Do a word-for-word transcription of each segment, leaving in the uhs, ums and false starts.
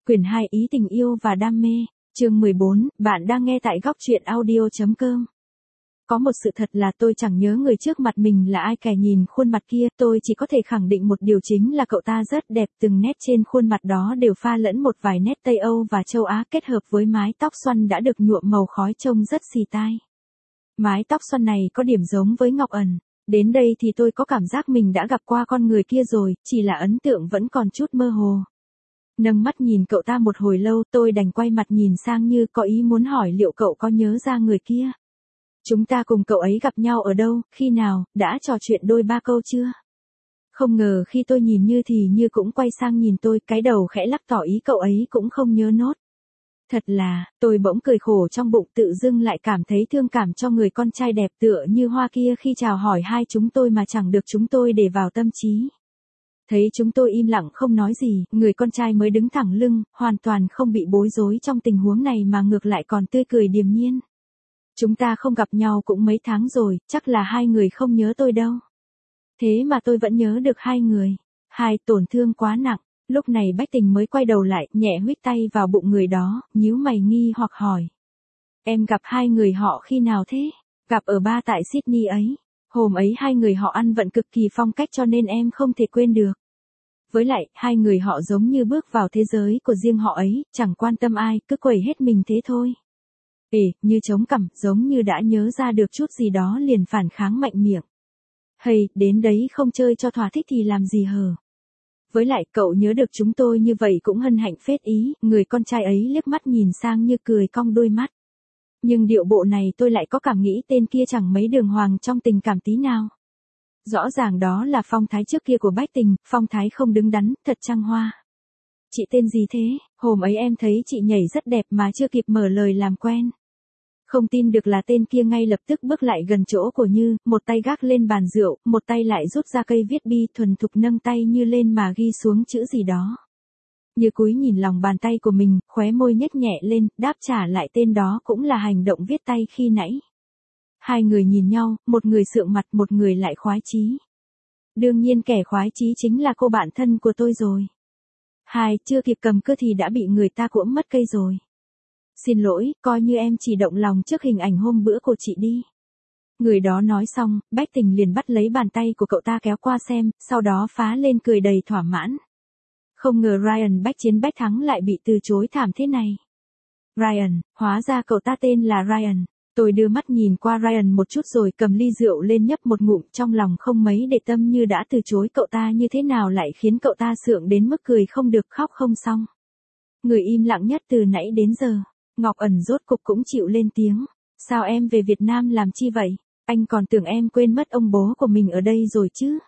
Quyển hai Ý tình yêu và đam mê, chương mười bốn, bạn đang nghe tại góc truyện audio.com. Có một sự thật là tôi chẳng nhớ người trước mặt mình là ai, kẻ nhìn khuôn mặt kia, tôi chỉ có thể khẳng định một điều chính là cậu ta rất đẹp, từng nét trên khuôn mặt đó đều pha lẫn một vài nét Tây Âu và châu Á kết hợp với mái tóc xoăn đã được nhuộm màu khói trông rất xì tai. Mái tóc xoăn này có điểm giống với Ngọc Ẩn. Đến đây thì tôi có cảm giác mình đã gặp qua con người kia rồi, chỉ là ấn tượng vẫn còn chút mơ hồ. Nâng mắt nhìn cậu ta một hồi lâu, tôi đành quay mặt nhìn sang như có ý muốn hỏi liệu cậu có nhớ ra người kia. Chúng ta cùng cậu ấy gặp nhau ở đâu, khi nào, đã trò chuyện đôi ba câu chưa? Không ngờ khi tôi nhìn Như thì Như cũng quay sang nhìn tôi, cái đầu khẽ lắc tỏ ý cậu ấy cũng không nhớ nốt. Thật là, tôi bỗng cười khổ trong bụng, tự dưng lại cảm thấy thương cảm cho người con trai đẹp tựa như hoa kia khi chào hỏi hai chúng tôi mà chẳng được chúng tôi để vào tâm trí. Thấy chúng tôi im lặng không nói gì, người con trai mới đứng thẳng lưng, hoàn toàn không bị bối rối trong tình huống này mà ngược lại còn tươi cười điềm nhiên. Chúng ta không gặp nhau cũng mấy tháng rồi, chắc là hai người không nhớ tôi đâu. Thế mà tôi vẫn nhớ được hai người. Hai tổn thương quá nặng. Lúc này Bách Tình mới quay đầu lại, nhẹ huýt tay vào bụng người đó, nhíu mày nghi hoặc hỏi. Em gặp hai người họ khi nào thế? Gặp ở bar tại Sydney ấy. Hôm ấy hai người họ ăn vận cực kỳ phong cách cho nên em không thể quên được. Với lại, hai người họ giống như bước vào thế giới của riêng họ ấy, chẳng quan tâm ai, cứ quẩy hết mình thế thôi. Ê, Như chống cằm, giống như đã nhớ ra được chút gì đó liền phản kháng mạnh miệng. Hay, đến đấy không chơi cho thỏa thích thì làm gì hờ. Với lại, cậu nhớ được chúng tôi như vậy cũng hân hạnh phết ý, người con trai ấy liếc mắt nhìn sang Như cười cong đôi mắt. Nhưng điệu bộ này tôi lại có cảm nghĩ tên kia chẳng mấy đường hoàng trong tình cảm tí nào. Rõ ràng đó là phong thái trước kia của Bách Tình, phong thái không đứng đắn, thật trăng hoa. Chị tên gì thế? Hôm ấy em thấy chị nhảy rất đẹp mà chưa kịp mở lời làm quen. Không tin được là tên kia ngay lập tức bước lại gần chỗ của Như, một tay gác lên bàn rượu, một tay lại rút ra cây viết bi thuần thục nâng tay Như lên mà ghi xuống chữ gì đó. Như cúi nhìn lòng bàn tay của mình, khóe môi nhếch nhẹ lên, đáp trả lại tên đó cũng là hành động viết tay khi nãy. Hai người nhìn nhau, một người sượng mặt, một người lại khoái chí. Đương nhiên kẻ khoái chí chính là cô bạn thân của tôi rồi. Hai, chưa kịp cầm cưa thì đã bị người ta cuỗm mất cây rồi. Xin lỗi, coi như em chỉ động lòng trước hình ảnh hôm bữa của chị đi. Người đó nói xong, Bách Tình liền bắt lấy bàn tay của cậu ta kéo qua xem, sau đó phá lên cười đầy thỏa mãn. Không ngờ Ryan bách chiến bách thắng lại bị từ chối thảm thế này. Ryan, hóa ra cậu ta tên là Ryan. Tôi đưa mắt nhìn qua Ryan một chút rồi cầm ly rượu lên nhấp một ngụm, trong lòng không mấy để tâm Như đã từ chối cậu ta như thế nào lại khiến cậu ta sượng đến mức cười không được khóc không xong. Người im lặng nhất từ nãy đến giờ, Ngọc Ẩn rốt cục cũng chịu lên tiếng. Sao em về Việt Nam làm chi vậy? Anh còn tưởng em quên mất ông bố của mình ở đây rồi chứ?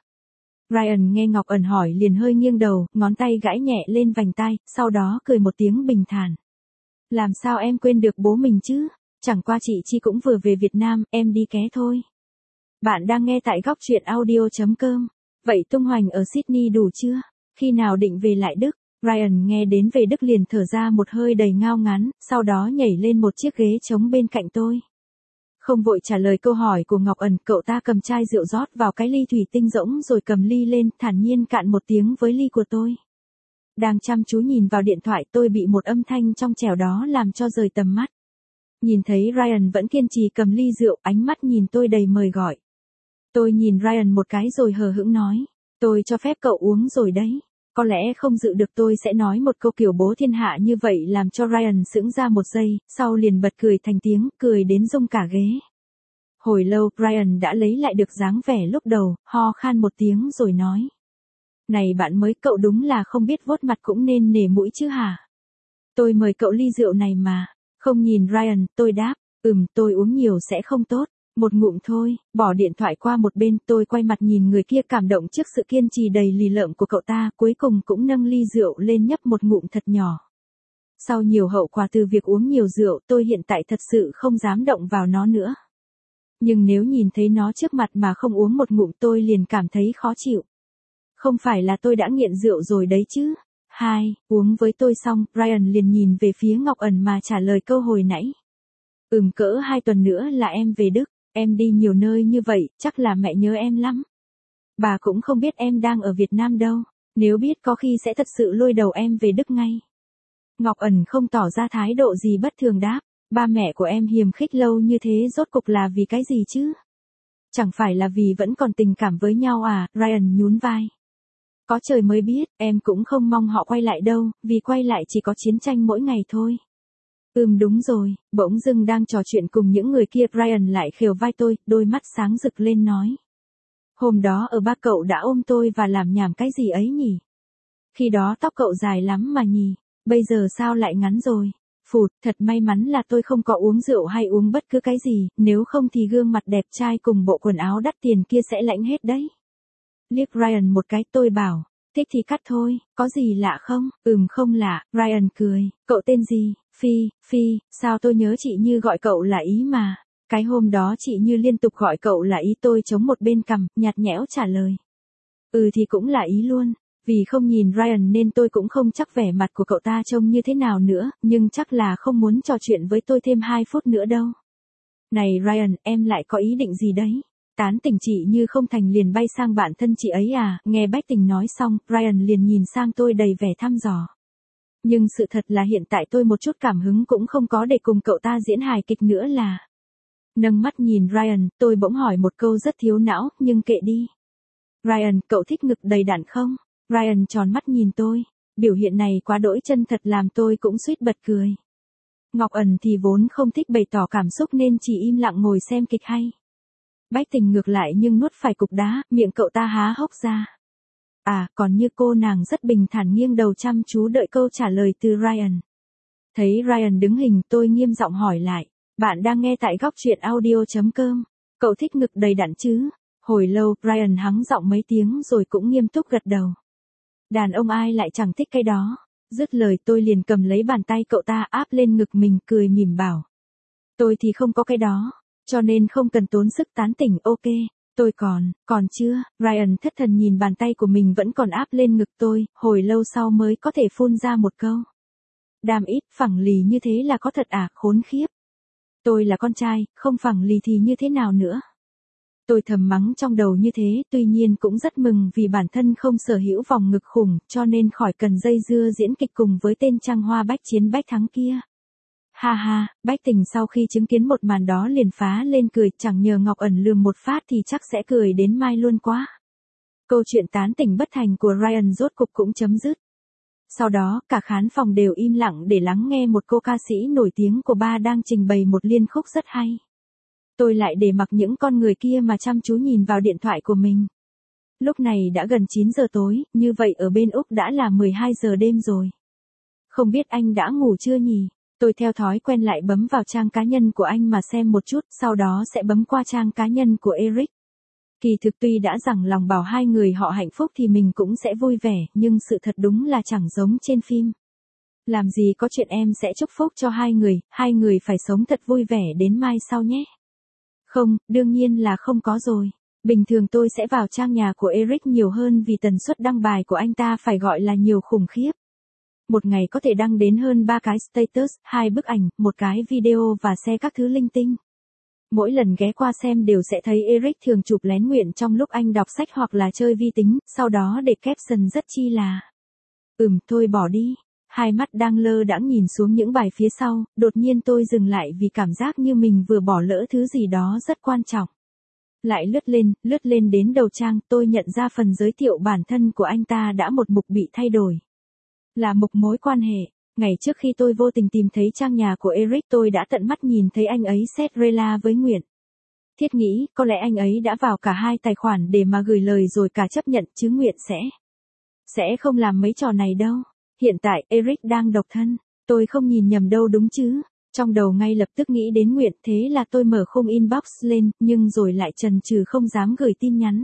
Ryan nghe Ngọc Ẩn hỏi liền hơi nghiêng đầu, ngón tay gãi nhẹ lên vành tai, sau đó cười một tiếng bình thản. Làm sao em quên được bố mình chứ? Chẳng qua chị Chi cũng vừa về Việt Nam, em đi ké thôi. Bạn đang nghe tại góc truyện audio.com. Vậy tung hoành ở Sydney đủ chưa? Khi nào định về lại Đức? Ryan nghe đến về Đức liền thở ra một hơi đầy ngao ngán, sau đó nhảy lên một chiếc ghế trống bên cạnh tôi. Không vội trả lời câu hỏi của Ngọc Ẩn, cậu ta cầm chai rượu rót vào cái ly thủy tinh rỗng rồi cầm ly lên, thản nhiên cạn một tiếng với ly của tôi. Đang chăm chú nhìn vào điện thoại, tôi bị một âm thanh trong trẻo đó làm cho rời tầm mắt. Nhìn thấy Ryan vẫn kiên trì cầm ly rượu, ánh mắt nhìn tôi đầy mời gọi. Tôi nhìn Ryan một cái rồi hờ hững nói, tôi cho phép cậu uống rồi đấy. Có lẽ không dự được tôi sẽ nói một câu kiểu bố thiên hạ như vậy làm cho Ryan sững ra một giây, sau liền bật cười thành tiếng, cười đến rung cả ghế. Hồi lâu, Ryan đã lấy lại được dáng vẻ lúc đầu, ho khan một tiếng rồi nói. Này bạn mới, cậu đúng là không biết vuốt mặt cũng nên nể mũi chứ hả? Tôi mời cậu ly rượu này mà. Không nhìn Ryan, tôi đáp, ừm, tôi uống nhiều sẽ không tốt. Một ngụm thôi, bỏ điện thoại qua một bên, tôi quay mặt nhìn người kia cảm động trước sự kiên trì đầy lì lợm của cậu ta, cuối cùng cũng nâng ly rượu lên nhấp một ngụm thật nhỏ. Sau nhiều hậu quả từ việc uống nhiều rượu, tôi hiện tại thật sự không dám động vào nó nữa. Nhưng nếu nhìn thấy nó trước mặt mà không uống một ngụm tôi liền cảm thấy khó chịu. Không phải là tôi đã nghiện rượu rồi đấy chứ. Hai, uống với tôi xong, Ryan liền nhìn về phía Ngọc Ẩn mà trả lời câu hồi nãy. Ừm, cỡ hai tuần nữa là em về Đức. Em đi nhiều nơi như vậy, chắc là mẹ nhớ em lắm. Bà cũng không biết em đang ở Việt Nam đâu. Nếu biết có khi sẽ thật sự lôi đầu em về Đức ngay. Ngọc Ẩn không tỏ ra thái độ gì bất thường đáp. Ba mẹ của em hiềm khích lâu như thế rốt cục là vì cái gì chứ? Chẳng phải là vì vẫn còn tình cảm với nhau à? Ryan nhún vai. Có trời mới biết, em cũng không mong họ quay lại đâu, vì quay lại chỉ có chiến tranh mỗi ngày thôi. Ừm đúng rồi, bỗng dưng đang trò chuyện cùng những người kia, Ryan lại khều vai tôi, đôi mắt sáng rực lên nói. Hôm đó ở ba cậu đã ôm tôi và làm nhảm cái gì ấy nhỉ? Khi đó tóc cậu dài lắm mà nhỉ, bây giờ sao lại ngắn rồi? Phụt, thật may mắn là tôi không có uống rượu hay uống bất cứ cái gì, nếu không thì gương mặt đẹp trai cùng bộ quần áo đắt tiền kia sẽ lãnh hết đấy. Liếc Ryan một cái, tôi bảo, thích thì cắt thôi, có gì lạ không? Ừm không lạ, Ryan cười, cậu tên gì? Phi, Phi, sao tôi nhớ chị Như gọi cậu là Ý mà. Cái hôm đó chị Như liên tục gọi cậu là Ý, tôi chống một bên cằm, nhạt nhẽo trả lời. Ừ thì cũng là Ý luôn. Vì không nhìn Ryan nên tôi cũng không chắc vẻ mặt của cậu ta trông như thế nào nữa, nhưng chắc là không muốn trò chuyện với tôi thêm hai phút nữa đâu. Này Ryan, em lại có ý định gì đấy? Tán tỉnh chị Như không thành liền bay sang bạn thân chị ấy à? Nghe Bách Tình nói xong, Ryan liền nhìn sang tôi đầy vẻ thăm dò. Nhưng sự thật là hiện tại tôi một chút cảm hứng cũng không có để cùng cậu ta diễn hài kịch nữa là. Nâng mắt nhìn Ryan, tôi bỗng hỏi một câu rất thiếu não, nhưng kệ đi. Ryan, cậu thích ngực đầy đặn không? Ryan tròn mắt nhìn tôi, biểu hiện này quá đỗi chân thật làm tôi cũng suýt bật cười. Ngọc Ẩn thì vốn không thích bày tỏ cảm xúc nên chỉ im lặng ngồi xem kịch hay. Bách Tình ngược lại nhưng nuốt phải cục đá, miệng cậu ta há hốc ra. À, còn như cô nàng rất bình thản nghiêng đầu chăm chú đợi câu trả lời từ Ryan. Thấy Ryan đứng hình, tôi nghiêm giọng hỏi lại, bạn đang nghe tại góc truyện audio chấm com, cậu thích ngực đầy đặn chứ? Hồi lâu, Ryan hắng giọng mấy tiếng rồi cũng nghiêm túc gật đầu. Đàn ông ai lại chẳng thích cái đó. Dứt lời tôi liền cầm lấy bàn tay cậu ta áp lên ngực mình, cười mỉm bảo. Tôi thì không có cái đó, cho nên không cần tốn sức tán tỉnh. Ok, tôi còn, còn chưa? Ryan thất thần nhìn bàn tay của mình vẫn còn áp lên ngực tôi, hồi lâu sau mới có thể phun ra một câu. Đàm ít, phẳng lì như thế là có thật à? Khốn khiếp. Tôi là con trai, không phẳng lì thì như thế nào nữa? Tôi thầm mắng trong đầu như thế, tuy nhiên cũng rất mừng vì bản thân không sở hữu vòng ngực khủng, cho nên khỏi cần dây dưa diễn kịch cùng với tên trăng hoa bách chiến bách thắng kia. Ha ha, Bách Tình sau khi chứng kiến một màn đó liền phá lên cười, chẳng nhờ Ngọc Ẩn lườm một phát thì chắc sẽ cười đến mai luôn quá. Câu chuyện tán tỉnh bất thành của Ryan rốt cục cũng chấm dứt. Sau đó, cả khán phòng đều im lặng để lắng nghe một cô ca sĩ nổi tiếng của ba đang trình bày một liên khúc rất hay. Tôi lại để mặc những con người kia mà chăm chú nhìn vào điện thoại của mình. Lúc này đã gần chín giờ tối, như vậy ở bên Úc đã là mười hai giờ đêm rồi. Không biết anh đã ngủ chưa nhỉ? Tôi theo thói quen lại bấm vào trang cá nhân của anh mà xem một chút, sau đó sẽ bấm qua trang cá nhân của Eric. Kỳ thực tuy đã rằng lòng bảo hai người họ hạnh phúc thì mình cũng sẽ vui vẻ, nhưng sự thật đúng là chẳng giống trên phim. Làm gì có chuyện em sẽ chúc phúc cho hai người, hai người phải sống thật vui vẻ đến mai sau nhé. Không, đương nhiên là không có rồi. Bình thường tôi sẽ vào trang nhà của Eric nhiều hơn vì tần suất đăng bài của anh ta phải gọi là nhiều khủng khiếp. Một ngày có thể đăng đến hơn ba cái status, hai bức ảnh, một cái video và share các thứ linh tinh. Mỗi lần ghé qua xem đều sẽ thấy Eric thường chụp lén nguyện trong lúc anh đọc sách hoặc là chơi vi tính, sau đó để caption rất chi là. Ừm, thôi bỏ đi. Hai mắt đang lơ đãng nhìn xuống những bài phía sau, đột nhiên tôi dừng lại vì cảm giác như mình vừa bỏ lỡ thứ gì đó rất quan trọng. Lại lướt lên, lướt lên đến đầu trang, tôi nhận ra phần giới thiệu bản thân của anh ta đã một mục bị thay đổi. Là mục mối quan hệ. Ngày trước khi tôi vô tình tìm thấy trang nhà của Eric tôi đã tận mắt nhìn thấy anh ấy set rela với Nguyện. Thiết nghĩ, có lẽ anh ấy đã vào cả hai tài khoản để mà gửi lời rồi cả chấp nhận chứ Nguyện sẽ. Sẽ không làm mấy trò này đâu. Hiện tại, Eric đang độc thân. Tôi không nhìn nhầm đâu đúng chứ. Trong đầu ngay lập tức nghĩ đến Nguyện, thế là tôi mở khung inbox lên, nhưng rồi lại chần chừ không dám gửi tin nhắn.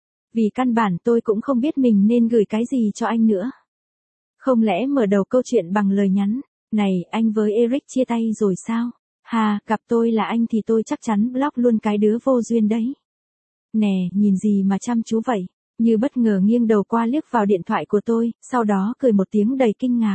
Vì căn bản tôi cũng không biết mình nên gửi cái gì cho anh nữa. Không lẽ mở đầu câu chuyện bằng lời nhắn, này, anh với Eric chia tay rồi sao? Hà, gặp tôi là anh thì tôi chắc chắn block luôn cái đứa vô duyên đấy. Nè, nhìn gì mà chăm chú vậy? Như bất ngờ nghiêng đầu qua liếc vào điện thoại của tôi, sau đó cười một tiếng đầy kinh ngạc.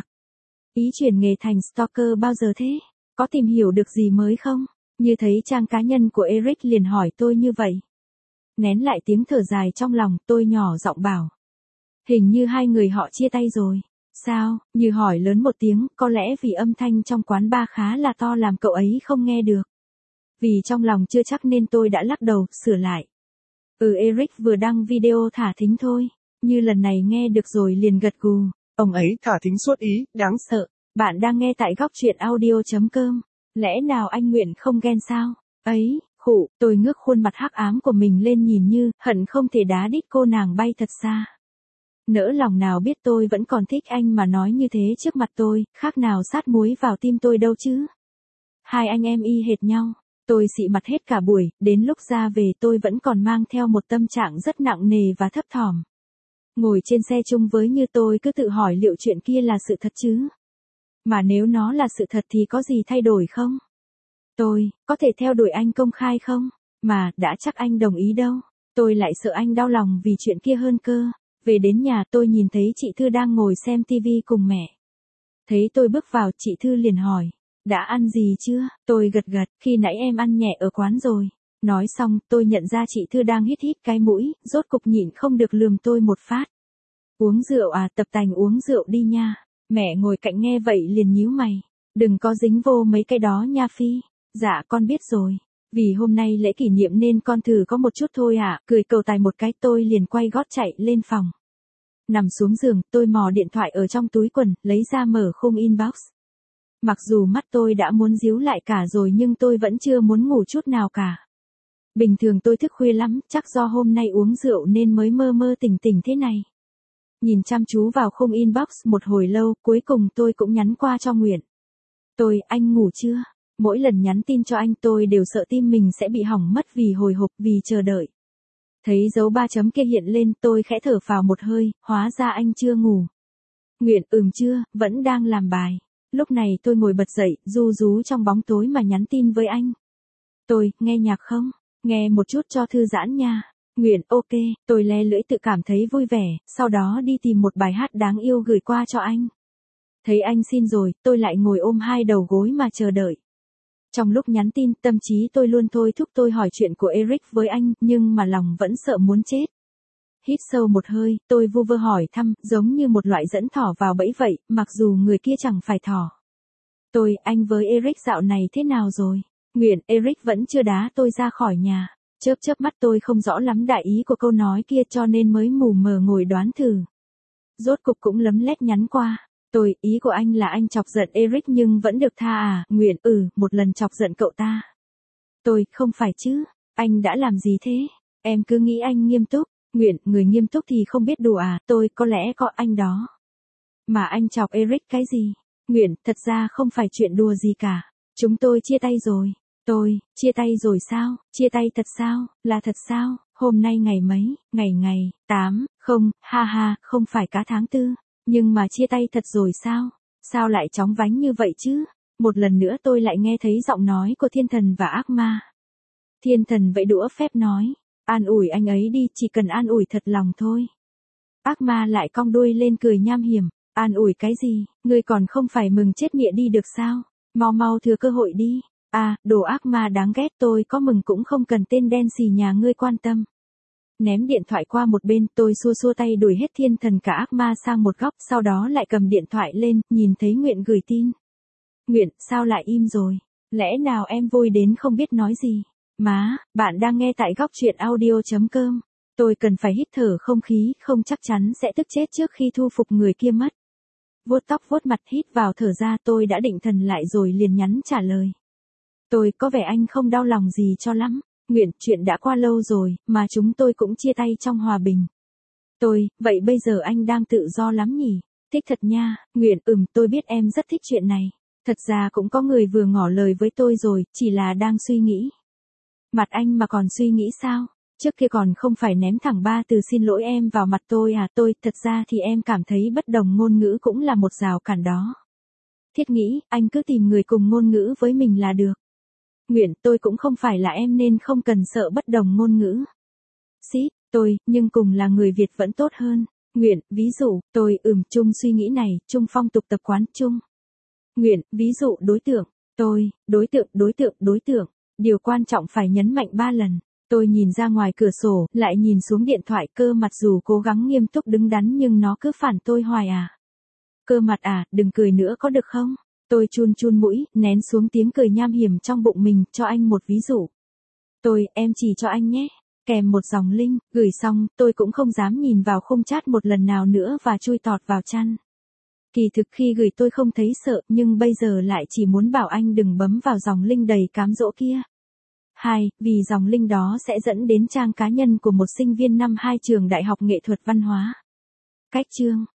Ý chuyển nghề thành stalker bao giờ thế? Có tìm hiểu được gì mới không? Như thấy trang cá nhân của Eric liền hỏi tôi như vậy. Nén lại tiếng thở dài trong lòng, tôi nhỏ giọng bảo. Hình như hai người họ chia tay rồi. Sao, Như hỏi lớn một tiếng, có lẽ vì âm thanh trong quán bar khá là to làm cậu ấy không nghe được. Vì trong lòng chưa chắc nên tôi đã lắc đầu, sửa lại. Ừ, Eric vừa đăng video thả thính thôi. Như lần này nghe được rồi liền gật gù. Ông ấy thả thính suốt ý, đáng sợ. Bạn đang nghe tại góc truyện audio.com. Lẽ nào anh Nguyện không ghen sao? Ấy, khụ, tôi ngước khuôn mặt hắc ám của mình lên nhìn Như, hận không thể đá đít cô nàng bay thật xa. Nỡ lòng nào biết tôi vẫn còn thích anh mà nói như thế trước mặt tôi, khác nào sát muối vào tim tôi đâu chứ. Hai anh em y hệt nhau. Tôi xị mặt hết cả buổi, đến lúc ra về tôi vẫn còn mang theo một tâm trạng rất nặng nề và thấp thỏm. Ngồi trên xe chung với Như tôi cứ tự hỏi liệu chuyện kia là sự thật chứ? Mà nếu nó là sự thật thì có gì thay đổi không? Tôi, có thể theo đuổi anh công khai không? Mà, đã chắc anh đồng ý đâu. Tôi lại sợ anh đau lòng vì chuyện kia hơn cơ. Về đến nhà tôi nhìn thấy chị Thư đang ngồi xem tivi cùng mẹ. Thấy tôi bước vào, chị Thư liền hỏi. Đã ăn gì chưa? Tôi gật gật, khi nãy em ăn nhẹ ở quán rồi. Nói xong, tôi nhận ra chị Thư đang hít hít cái mũi, rốt cục nhịn không được lườm tôi một phát. Uống rượu à, tập tành uống rượu đi nha. Mẹ ngồi cạnh nghe vậy liền nhíu mày. Đừng có dính vô mấy cái đó nha Phi. Dạ con biết rồi. Vì hôm nay lễ kỷ niệm nên con thử có một chút thôi ạ. À. Cười cầu tài một cái tôi liền quay gót chạy lên phòng. Nằm xuống giường, tôi mò điện thoại ở trong túi quần, lấy ra mở khung inbox. Mặc dù mắt tôi đã muốn díu lại cả rồi nhưng tôi vẫn chưa muốn ngủ chút nào cả. Bình thường tôi thức khuya lắm, chắc do hôm nay uống rượu nên mới mơ mơ tỉnh tỉnh thế này. Nhìn chăm chú vào khung inbox một hồi lâu, cuối cùng tôi cũng nhắn qua cho Nguyện. Tôi, anh ngủ chưa? Mỗi lần nhắn tin cho anh tôi đều sợ tim mình sẽ bị hỏng mất vì hồi hộp, vì chờ đợi. Thấy dấu ba chấm kia hiện lên tôi khẽ thở phào một hơi, hóa ra anh chưa ngủ. Nguyện, ừm chưa, vẫn đang làm bài. Lúc này tôi ngồi bật dậy, ru rú trong bóng tối mà nhắn tin với anh. Tôi, nghe nhạc không? Nghe một chút cho thư giãn nha. Nguyện, ok, tôi le lưỡi tự cảm thấy vui vẻ, sau đó đi tìm một bài hát đáng yêu gửi qua cho anh. Thấy anh xin rồi, tôi lại ngồi ôm hai đầu gối mà chờ đợi. Trong lúc nhắn tin, tâm trí tôi luôn thôi thúc tôi hỏi chuyện của Eric với anh, nhưng mà lòng vẫn sợ muốn chết. Hít sâu một hơi, tôi vu vơ hỏi thăm, giống như một loại dẫn thỏ vào bẫy vậy, mặc dù người kia chẳng phải thỏ. Tôi, anh với Eric dạo này thế nào rồi? Nguyện, Eric vẫn chưa đá tôi ra khỏi nhà. Chớp chớp mắt tôi không rõ lắm đại ý của câu nói kia cho nên mới mù mờ ngồi đoán thử. Rốt cục cũng lấm lét nhắn qua. Tôi, ý của anh là anh chọc giận Eric nhưng vẫn được tha à? Nguyện, ừ, một lần chọc giận cậu ta. Tôi, không phải chứ, anh đã làm gì thế? Em cứ nghĩ anh nghiêm túc. Nguyện, người nghiêm túc thì không biết đùa à, tôi có lẽ có anh đó. Mà anh chọc Eric cái gì? Nguyện, thật ra không phải chuyện đùa gì cả. Chúng tôi chia tay rồi. Tôi, chia tay rồi sao? Chia tay thật sao? Là thật sao? Hôm nay ngày mấy? Ngày ngày, tám, không, ha ha, không phải cá tháng tư. Nhưng mà chia tay thật rồi sao? Sao lại chóng vánh như vậy chứ? Một lần nữa tôi lại nghe thấy giọng nói của thiên thần và ác ma. Thiên thần vẫy đũa phép nói. An ủi anh ấy đi, chỉ cần an ủi thật lòng thôi. Ác ma lại cong đuôi lên cười nham hiểm. An ủi cái gì? Ngươi còn không phải mừng chết nghĩa đi được sao? Mau mau thừa cơ hội đi. À, đồ ác ma đáng ghét, tôi có mừng cũng không cần tên đen xì nhà ngươi quan tâm. Ném điện thoại qua một bên, tôi xua xua tay đuổi hết thiên thần cả ác ma sang một góc, sau đó lại cầm điện thoại lên, nhìn thấy Nguyện gửi tin. Nguyện, sao lại im rồi? Lẽ nào em vui đến không biết nói gì? Má, bạn đang nghe tại góc truyện audio.com. Tôi cần phải hít thở không khí, không chắc chắn sẽ tức chết trước khi thu phục người kia mất. Vuốt tóc vuốt mặt hít vào thở ra tôi đã định thần lại rồi liền nhắn trả lời. Tôi, có vẻ anh không đau lòng gì cho lắm. Nguyện, chuyện đã qua lâu rồi, mà chúng tôi cũng chia tay trong hòa bình. Tôi, vậy bây giờ anh đang tự do lắm nhỉ? Thích thật nha. Nguyện, ừm, tôi biết em rất thích chuyện này. Thật ra cũng có người vừa ngỏ lời với tôi rồi, chỉ là đang suy nghĩ. Mặt anh mà còn suy nghĩ sao? Trước kia còn không phải ném thẳng ba từ xin lỗi em vào mặt tôi à? Tôi, thật ra thì em cảm thấy bất đồng ngôn ngữ cũng là một rào cản đó. Thiết nghĩ, anh cứ tìm người cùng ngôn ngữ với mình là được. Nguyện, tôi cũng không phải là em nên không cần sợ bất đồng ngôn ngữ. Xít, tôi, nhưng cùng là người Việt vẫn tốt hơn. Nguyện, ví dụ, tôi, ừm, chung suy nghĩ này, chung phong tục tập quán, chung. Nguyện, ví dụ đối tượng, tôi, đối tượng, đối tượng, đối tượng. Điều quan trọng phải nhấn mạnh ba lần. Tôi nhìn ra ngoài cửa sổ, lại nhìn xuống điện thoại, cơ mặt dù cố gắng nghiêm túc đứng đắn nhưng nó cứ phản tôi hoài à. Cơ mặt à, đừng cười nữa có được không? Tôi chun chun mũi, nén xuống tiếng cười nham hiểm trong bụng mình, cho anh một ví dụ. Tôi, em chỉ cho anh nhé. Kèm một dòng link, gửi xong, tôi cũng không dám nhìn vào khung chat một lần nào nữa và chui tọt vào chăn. Kỳ thực khi gửi tôi không thấy sợ, nhưng bây giờ lại chỉ muốn bảo anh đừng bấm vào dòng link đầy cám dỗ kia. Hai, vì dòng link đó sẽ dẫn đến trang cá nhân của một sinh viên năm hai trường Đại học Nghệ thuật Văn hóa. Cách chương